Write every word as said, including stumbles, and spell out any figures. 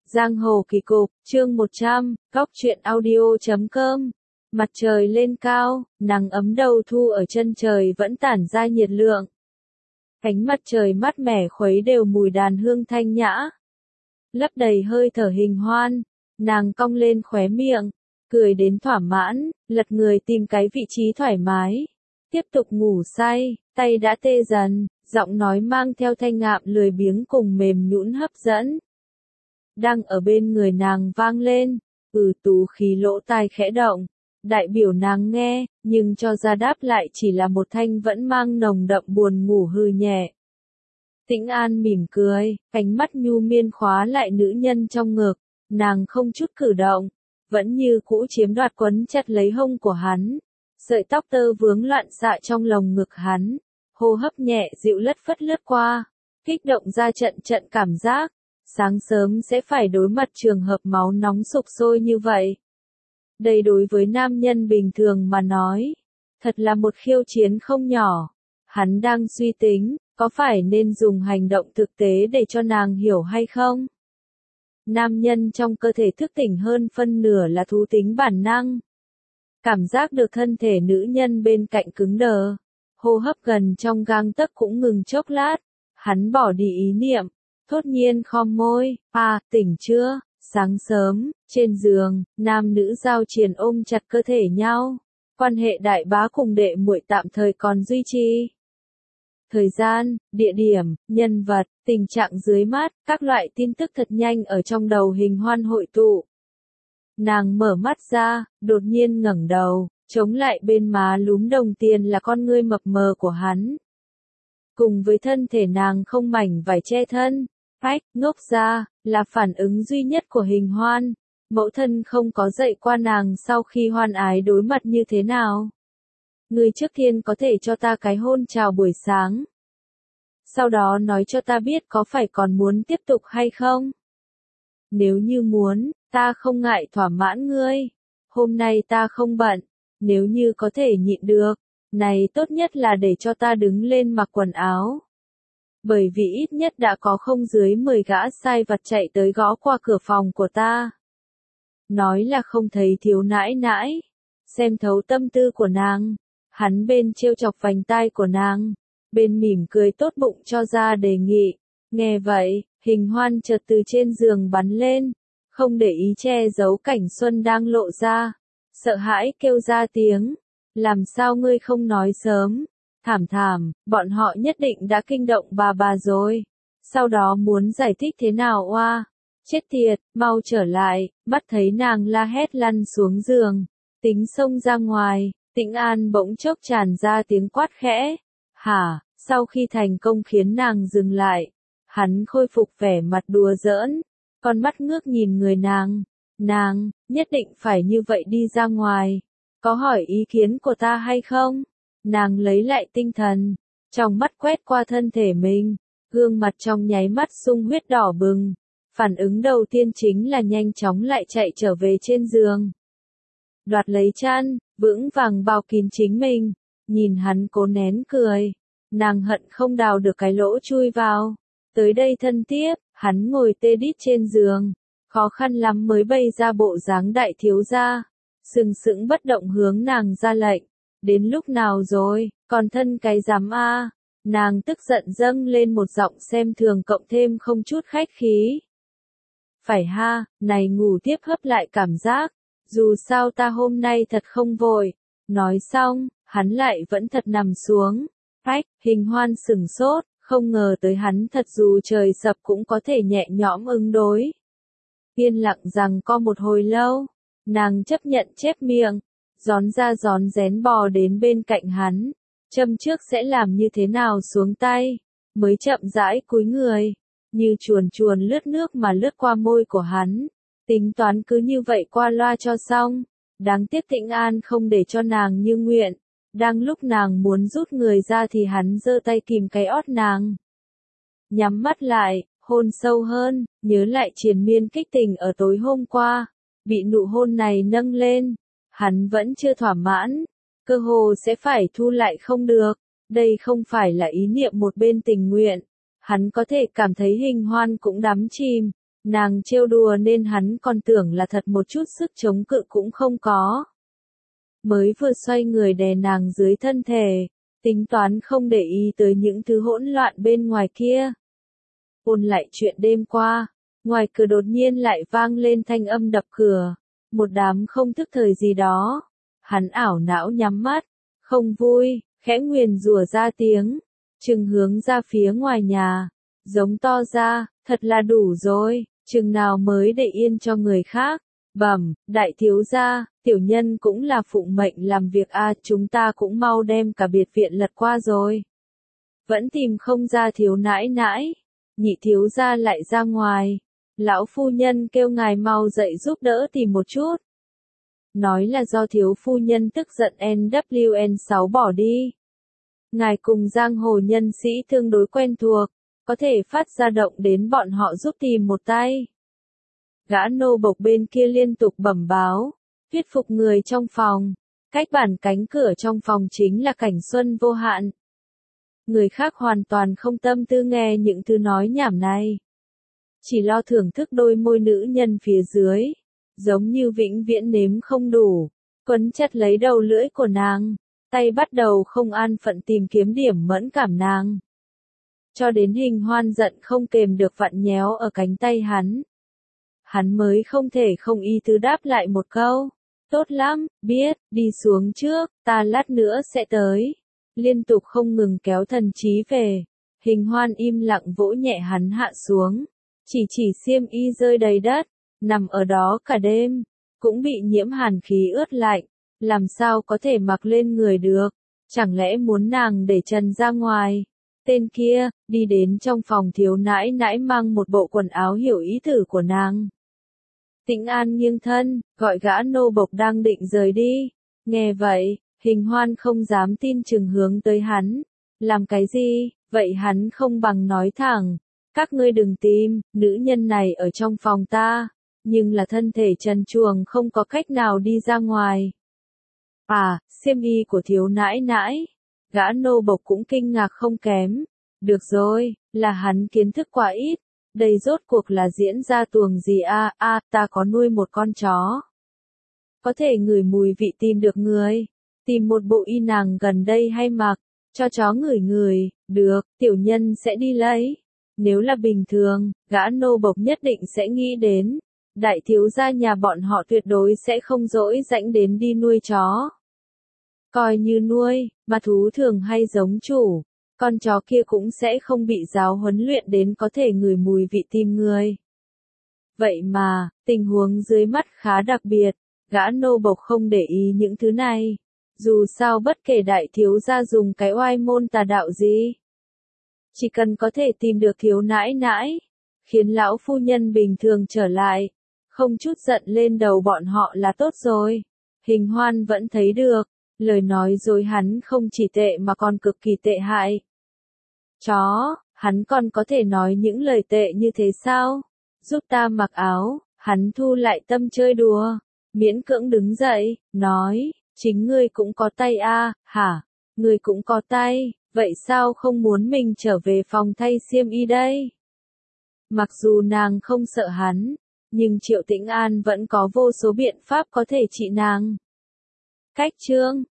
Giang hồ kỳ cục, chương một trăm, góc truyện audio chấm com. Mặt trời lên cao, nắng ấm đầu thu ở chân trời vẫn tản ra nhiệt lượng. Ánh mặt trời mát mẻ khuấy đều mùi đàn hương thanh nhã. Lấp đầy hơi thở hình hoan, nàng cong lên khóe miệng, cười đến thỏa mãn, lật người tìm cái vị trí thoải mái. Tiếp tục ngủ say, tay đã tê dần, giọng nói mang theo thanh ngạm lười biếng cùng mềm nhũn hấp dẫn. Đang ở bên người nàng vang lên, ừ tú khí lỗ tai khẽ động, đại biểu nàng nghe, nhưng cho ra đáp lại chỉ là một thanh vẫn mang nồng đậm buồn ngủ hư nhẹ. Tĩnh An mỉm cười, ánh mắt nhu miên khóa lại nữ nhân trong ngực, nàng không chút cử động, vẫn như cũ chiếm đoạt quấn chặt lấy hông của hắn, sợi tóc tơ vướng loạn xạ trong lồng ngực hắn, hô hấp nhẹ dịu lất phất lướt qua, kích động ra trận trận cảm giác. Sáng sớm sẽ phải đối mặt trường hợp máu nóng sục sôi như vậy. Đây đối với nam nhân bình thường mà nói, thật là một khiêu chiến không nhỏ. Hắn đang suy tính, có phải nên dùng hành động thực tế để cho nàng hiểu hay không? Nam nhân trong cơ thể thức tỉnh hơn phân nửa là thú tính bản năng. Cảm giác được thân thể nữ nhân bên cạnh cứng đờ, hô hấp gần trong gang tấc cũng ngừng chốc lát, hắn bỏ đi ý niệm. Thốt nhiên khom môi, à, tỉnh chưa, sáng sớm, trên giường, nam nữ giao triền ôm chặt cơ thể nhau, quan hệ đại bá cùng đệ muội tạm thời còn duy trì. Thời gian, địa điểm, nhân vật, tình trạng dưới mắt, các loại tin tức thật nhanh ở trong đầu hình hoan hội tụ. Nàng mở mắt ra, đột nhiên ngẩng đầu, chống lại bên má lúm đồng tiền là con ngươi mập mờ của hắn. Cùng với thân thể nàng không mảnh vải che thân. Ách, ngốc ra, là phản ứng duy nhất của hình hoan. Mẫu thân không có dạy qua nàng sau khi hoan ái đối mặt như thế nào. Người trước tiên có thể cho ta cái hôn chào buổi sáng. Sau đó nói cho ta biết có phải còn muốn tiếp tục hay không. Nếu như muốn, ta không ngại thỏa mãn ngươi. Hôm nay ta không bận. Nếu như có thể nhịn được, này tốt nhất là để cho ta đứng lên mặc quần áo. Bởi vì ít nhất đã có không dưới mười gã sai vặt chạy tới gõ qua cửa phòng của ta. Nói là không thấy thiếu nãi nãi. Xem thấu tâm tư của nàng. Hắn bên trêu chọc vành tai của nàng. Bên mỉm cười tốt bụng cho ra đề nghị. Nghe vậy, hình hoan chợt từ trên giường bắn lên. Không để ý che giấu cảnh xuân đang lộ ra. Sợ hãi kêu ra tiếng. Làm sao ngươi không nói sớm? Thảm thảm, bọn họ nhất định đã kinh động bà bà rồi. Sau đó muốn giải thích thế nào oa? Chết tiệt, mau trở lại, bắt thấy nàng la hét lăn xuống giường. Tính xông ra ngoài, Tĩnh An bỗng chốc tràn ra tiếng quát khẽ. Hả, sau khi thành công khiến nàng dừng lại. Hắn khôi phục vẻ mặt đùa giỡn, con mắt ngước nhìn người nàng. Nàng, nhất định phải như vậy đi ra ngoài. Có hỏi ý kiến của ta hay không? Nàng lấy lại tinh thần, trong mắt quét qua thân thể mình, gương mặt trong nháy mắt sung huyết đỏ bừng. Phản ứng đầu tiên chính là nhanh chóng lại chạy trở về trên giường. Đoạt lấy chăn, vững vàng bao kín chính mình, nhìn hắn cố nén cười. Nàng hận không đào được cái lỗ chui vào. Tới đây thân tiếp, hắn ngồi tê đít trên giường, khó khăn lắm mới bày ra bộ dáng đại thiếu gia, sừng sững bất động hướng nàng ra lệnh. Đến lúc nào rồi, còn thân cái dám a? Nàng tức giận dâng lên một giọng xem thường cộng thêm không chút khách khí. Phải ha, này ngủ tiếp hấp lại cảm giác, dù sao ta hôm nay thật không vội. Nói xong, hắn lại vẫn thật nằm xuống. Ách, hình hoan sừng sốt, không ngờ tới hắn thật dù trời sập cũng có thể nhẹ nhõm ứng đối. Yên lặng rằng có một hồi lâu, nàng chấp nhận chép miệng. Gión ra gión rén bò đến bên cạnh hắn, châm trước sẽ làm như thế nào xuống tay, mới chậm rãi cúi người, như chuồn chuồn lướt nước mà lướt qua môi của hắn, tính toán cứ như vậy qua loa cho xong, đáng tiếc Tĩnh An không để cho nàng như nguyện, đang lúc nàng muốn rút người ra thì hắn giơ tay kìm cái ót nàng. Nhắm mắt lại, hôn sâu hơn, nhớ lại triền miên kích tình ở tối hôm qua, bị nụ hôn này nâng lên. Hắn vẫn chưa thỏa mãn, cơ hồ sẽ phải thu lại không được, đây không phải là ý niệm một bên tình nguyện, hắn có thể cảm thấy hình hoan cũng đắm chìm, Nàng trêu đùa nên hắn còn tưởng là thật, một chút sức chống cự cũng không có. Mới vừa xoay người đè nàng dưới thân thể, tính toán không để ý tới những thứ hỗn loạn bên ngoài kia. Ôn lại chuyện đêm qua, ngoài cửa đột nhiên lại vang lên thanh âm đập cửa, một đám không thức thời gì đó. Hắn ảo não nhắm mắt, không vui, khẽ nguyền rủa ra tiếng, chừng hướng ra phía ngoài nhà, giống to ra, thật là đủ rồi, chừng nào mới để yên cho người khác. Bẩm, đại thiếu gia, tiểu nhân cũng là phụng mệnh làm việc a, à, chúng ta cũng mau đem cả biệt viện lật qua rồi. Vẫn tìm không ra thiếu nãi nãi, nhị thiếu gia lại ra ngoài, lão phu nhân kêu ngài mau dậy giúp đỡ tìm một chút. Nói là do thiếu phu nhân tức giận en vê en sáu bỏ đi. Ngài cùng giang hồ nhân sĩ tương đối quen thuộc, có thể phát ra động đến bọn họ giúp tìm một tay. Gã nô bộc bên kia liên tục bẩm báo, thuyết phục người trong phòng, cách bản cánh cửa trong phòng chính là cảnh xuân vô hạn. Người khác hoàn toàn không tâm tư nghe những thứ nói nhảm này. Chỉ lo thưởng thức đôi môi nữ nhân phía dưới, giống như vĩnh viễn nếm không đủ, quấn chặt lấy đầu lưỡi của nàng, tay bắt đầu không an phận tìm kiếm điểm mẫn cảm nàng. Cho đến Hình Hoan giận không kềm được vặn nhéo ở cánh tay hắn. Hắn mới không thể không ý tứ đáp lại một câu, tốt lắm, biết, đi xuống trước, ta lát nữa sẽ tới. Liên tục không ngừng kéo thần trí về, Hình Hoan im lặng vỗ nhẹ hắn hạ xuống, chỉ chỉ xiêm y rơi đầy đất, nằm ở đó cả đêm, cũng bị nhiễm hàn khí ướt lạnh, làm sao có thể mặc lên người được, chẳng lẽ muốn nàng để trần ra ngoài. Tên kia, đi đến trong phòng thiếu nãi nãi mang một bộ quần áo hiểu ý tử của nàng. Tĩnh An nghiêng thân, gọi gã nô bộc đang định rời đi. Nghe vậy, Hình Hoan không dám tin chừng hướng tới hắn. Làm cái gì, vậy hắn không bằng nói thẳng. Các ngươi đừng tìm, nữ nhân này ở trong phòng ta, nhưng là thân thể trần truồng không có cách nào đi ra ngoài. À, xiêm y của thiếu nãi nãi. Gã nô bộc cũng kinh ngạc không kém. Được rồi, là hắn kiến thức quá ít. Đây rốt cuộc là diễn ra tuồng gì a à, a à, ta có nuôi một con chó. Có thể ngửi mùi vị tìm được người. Tìm một bộ y nàng gần đây hay mặc, cho chó ngửi ngửi, được, tiểu nhân sẽ đi lấy. Nếu là bình thường, gã nô bộc nhất định sẽ nghĩ đến. Đại thiếu gia nhà bọn họ tuyệt đối sẽ không dỗi rãnh đến đi nuôi chó. Coi như nuôi, mà thú thường hay giống chủ. Con chó kia cũng sẽ không bị giáo huấn luyện đến có thể ngửi mùi vị tìm người. Vậy mà, tình huống dưới mắt khá đặc biệt, gã nô bộc không để ý những thứ này. Dù sao bất kể đại thiếu gia dùng cái oai môn tà đạo gì. Chỉ cần có thể tìm được thiếu nãi nãi, khiến lão phu nhân bình thường trở lại, không chút giận lên đầu bọn họ là tốt rồi. Hình Hoan vẫn thấy được, lời nói dối hắn không chỉ tệ mà còn cực kỳ tệ hại. Chó, hắn còn có thể nói những lời tệ như thế sao? Giúp ta mặc áo, hắn thu lại tâm chơi đùa, miễn cưỡng đứng dậy, nói, chính ngươi cũng có tay a, à, hả? Ngươi cũng có tay, vậy sao không muốn mình trở về phòng thay xiêm y đây? Mặc dù nàng không sợ hắn, nhưng Triệu Tĩnh An vẫn có vô số biện pháp có thể trị nàng. Cách chương